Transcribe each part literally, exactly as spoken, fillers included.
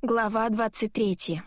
Глава двадцать третья.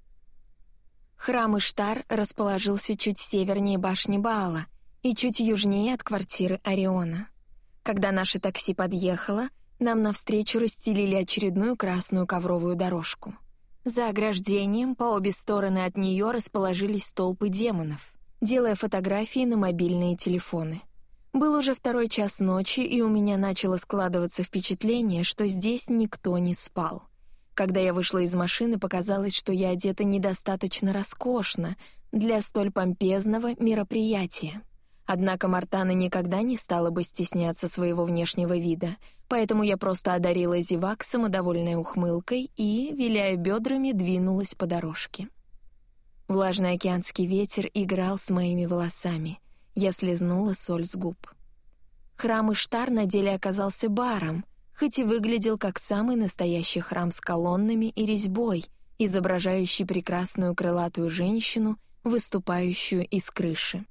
Храм Иштар расположился чуть севернее башни Баала и чуть южнее от квартиры Ориона. Когда наше такси подъехало, нам навстречу расстелили очередную красную ковровую дорожку. За ограждением по обе стороны от нее расположились толпы демонов, делая фотографии на мобильные телефоны. Был уже второй час ночи, и у меня начало складываться впечатление, что здесь никто не спал. Когда я вышла из машины, показалось, что я одета недостаточно роскошно для столь помпезного мероприятия. Однако Мартана никогда не стала бы стесняться своего внешнего вида, поэтому я просто одарила зевак самодовольной ухмылкой и, виляя бедрами, двинулась по дорожке. Влажный океанский ветер играл с моими волосами. Я слезнула соль с губ. Храм Иштар на деле оказался баром, хоть и выглядел как самый настоящий храм с колоннами и резьбой, изображающий прекрасную крылатую женщину, выступающую из крыши.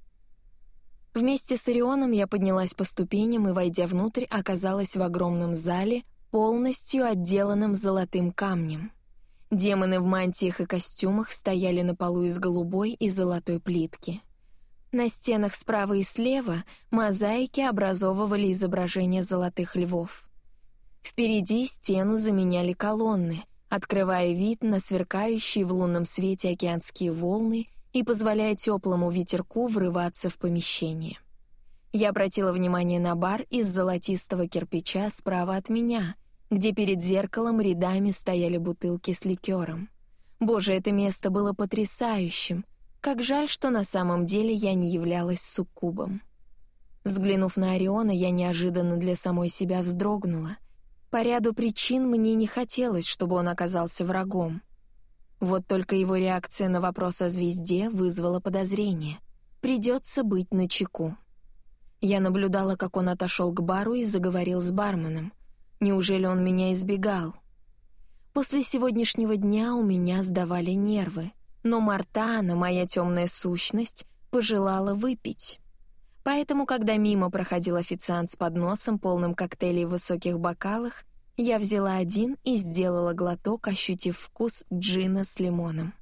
Вместе с Орионом я поднялась по ступеням и, войдя внутрь, оказалась в огромном зале, полностью отделанном золотым камнем. Демоны в мантиях и костюмах стояли на полу из голубой и золотой плитки. На стенах справа и слева мозаики образовывали изображения золотых львов. Впереди стену заменяли колонны, открывая вид на сверкающие в лунном свете океанские волны и позволяя теплому ветерку врываться в помещение. Я обратила внимание на бар из золотистого кирпича справа от меня, где перед зеркалом рядами стояли бутылки с ликером. Боже, это место было потрясающим. Как жаль, что на самом деле я не являлась суккубом. Взглянув на Ориона, я неожиданно для самой себя вздрогнула. По ряду причин мне не хотелось, чтобы он оказался врагом. Вот только его реакция на вопрос о звезде вызвала подозрение. Придется быть начеку. Я наблюдала, как он отошел к бару и заговорил с барменом. Неужели он меня избегал? После сегодняшнего дня у меня сдавали нервы, но Мартана, моя темная сущность, пожелала выпить. Поэтому, когда мимо проходил официант с подносом, полным коктейлей в высоких бокалах, я взяла один и сделала глоток, ощутив вкус джина с лимоном.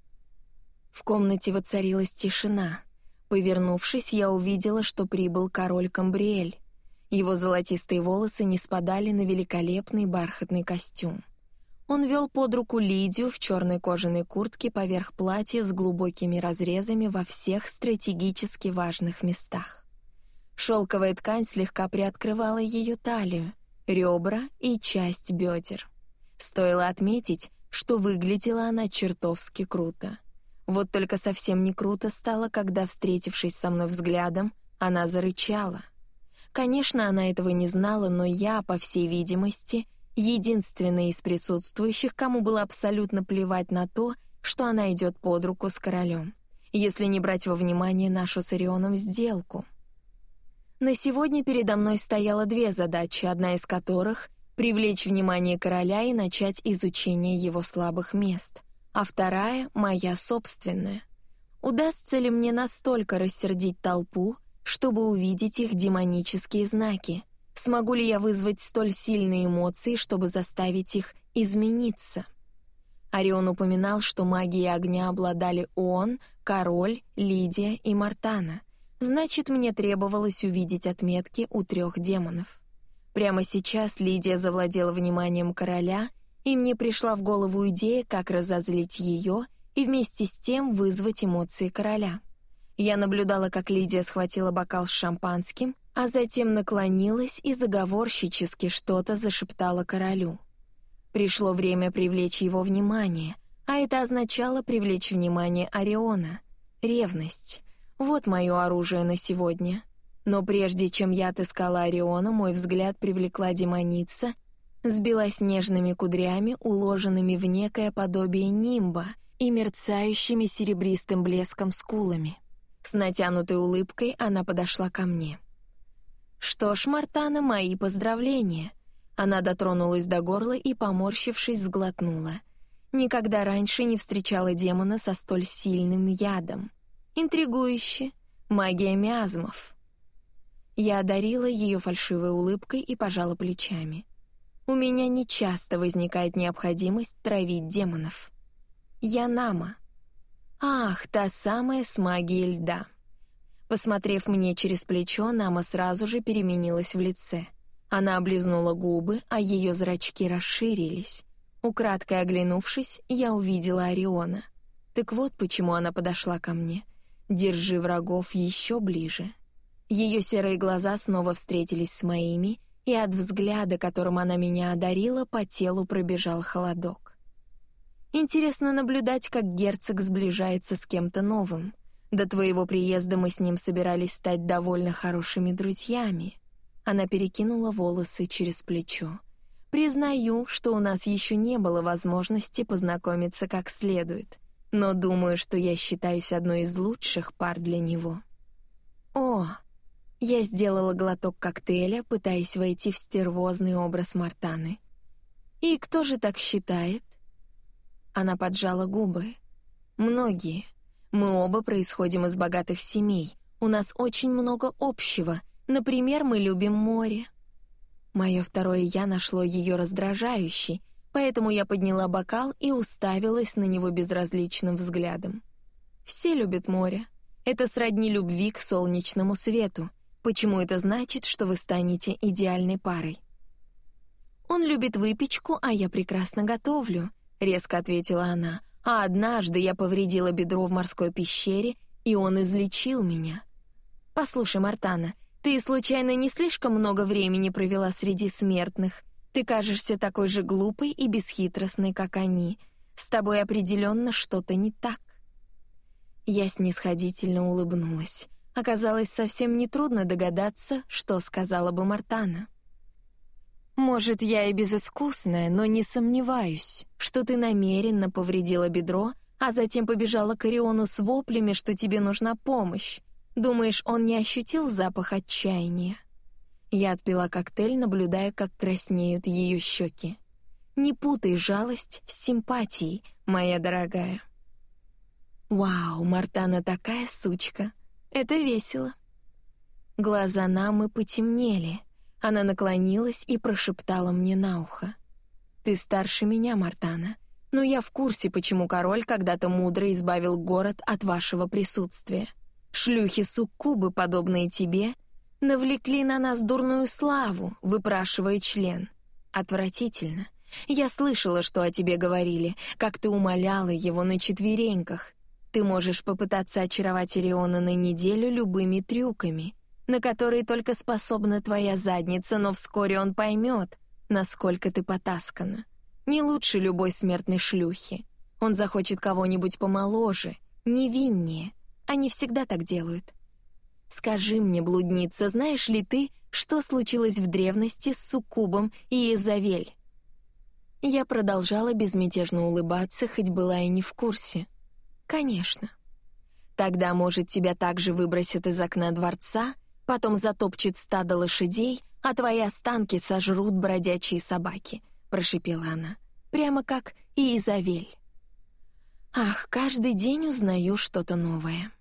В комнате воцарилась тишина. Повернувшись, я увидела, что прибыл король Камбриэль. Его золотистые волосы не спадали на великолепный бархатный костюм. Он вел под руку Лидию в черной кожаной куртке поверх платья с глубокими разрезами во всех стратегически важных местах. Шелковая ткань слегка приоткрывала ее талию, ребра и часть бедер. Стоило отметить, что выглядела она чертовски круто. Вот только совсем не круто стало, когда, встретившись со мной взглядом, она зарычала. Конечно, она этого не знала, но я, по всей видимости, единственная из присутствующих, кому было абсолютно плевать на то, что она идет под руку с королем, если не брать во внимание нашу с Орионом сделку. На сегодня передо мной стояло две задачи, одна из которых — привлечь внимание короля и начать изучение его слабых мест, а вторая — моя собственная. Удастся ли мне настолько рассердить толпу, чтобы увидеть их демонические знаки? Смогу ли я вызвать столь сильные эмоции, чтобы заставить их измениться? Орион упоминал, что магией огня обладали он, король, Лидия и Мартана. Значит, мне требовалось увидеть отметки у трех демонов. Прямо сейчас Лидия завладела вниманием короля, и мне пришла в голову идея, как разозлить ее и вместе с тем вызвать эмоции короля. Я наблюдала, как Лидия схватила бокал с шампанским, а затем наклонилась и заговорщически что-то зашептала королю. Пришло время привлечь его внимание, а это означало привлечь внимание Ориона. Ревность. Вот мое оружие на сегодня. Но прежде чем я отыскала Ориона, мой взгляд привлекла демоница с белоснежными кудрями, уложенными в некое подобие нимба и мерцающими серебристым блеском скулами. С натянутой улыбкой она подошла ко мне. «Что ж, Мартана, мои поздравления!» Она дотронулась до горла и, поморщившись, сглотнула. Никогда раньше не встречала демона со столь сильным ядом. Интригующе. Магия миазмов. Я одарила ее фальшивой улыбкой и пожала плечами. У меня нечасто возникает необходимость травить демонов. Я Нама. Ах, та самая с магией льда. Посмотрев мне через плечо, Нама сразу же переменилась в лице. Она облизнула губы, а ее зрачки расширились. Украдкой оглянувшись, я увидела Ориона. Так вот почему она подошла ко мне. Держи врагов еще ближе. Ее серые глаза снова встретились с моими, и от взгляда, которым она меня одарила, по телу пробежал холодок. Интересно наблюдать, как герцог сближается с кем-то новым. До твоего приезда мы с ним собирались стать довольно хорошими друзьями. Она перекинула волосы через плечо. Признаю, что у нас еще не было возможности познакомиться как следует, но думаю, что я считаюсь одной из лучших пар для него. О, я сделала глоток коктейля, пытаясь войти в стервозный образ Мартаны. И кто же так считает? Она поджала губы. Многие. Мы оба происходим из богатых семей. У нас очень много общего. Например, мы любим море. Мое второе «я» нашло ее раздражающей, поэтому я подняла бокал и уставилась на него безразличным взглядом. Все любят море. Это сродни любви к солнечному свету. Почему это значит, что вы станете идеальной парой? Он любит выпечку, а я прекрасно готовлю, резко ответила она. А однажды я повредила бедро в морской пещере, и он излечил меня. Послушай, Мартана, ты случайно не слишком много времени провела среди смертных? Ты кажешься такой же глупой и бесхитростной, как они. С тобой определенно что-то не так. Я снисходительно улыбнулась. Оказалось, совсем нетрудно догадаться, что сказала бы Мартана. Может, я и безыскусная, но не сомневаюсь, что ты намеренно повредила бедро, а затем побежала к Ориону с воплями, что тебе нужна помощь. Думаешь, он не ощутил запах отчаяния? Я отпила коктейль, наблюдая, как краснеют ее щеки. Не путай жалость с симпатией, моя дорогая. Вау, Мартана такая сучка. Это весело. Глаза Намы потемнели. Она наклонилась и прошептала мне на ухо. Ты старше меня, Мартана, но я в курсе, почему король когда-то мудро избавил город от вашего присутствия. Шлюхи-суккубы, подобные тебе, навлекли на нас дурную славу, выпрашивая член. Отвратительно. Я слышала, что о тебе говорили, как ты умоляла его на четвереньках. Ты можешь попытаться очаровать Ориона на неделю любыми трюками, на которые только способна твоя задница, но вскоре он поймет, насколько ты потаскана. Не лучше любой смертной шлюхи. Он захочет кого-нибудь помоложе, невиннее. Они всегда так делают. Скажи мне, блудница, знаешь ли ты, что случилось в древности с Суккубом и Изавель? Я продолжала безмятежно улыбаться, хоть была и не в курсе. Конечно. Тогда, может, тебя также выбросят из окна дворца, потом затопчет стадо лошадей, а твои останки сожрут бродячие собаки, прошипела она, прямо как и Изавель. Ах, каждый день узнаю что-то новое.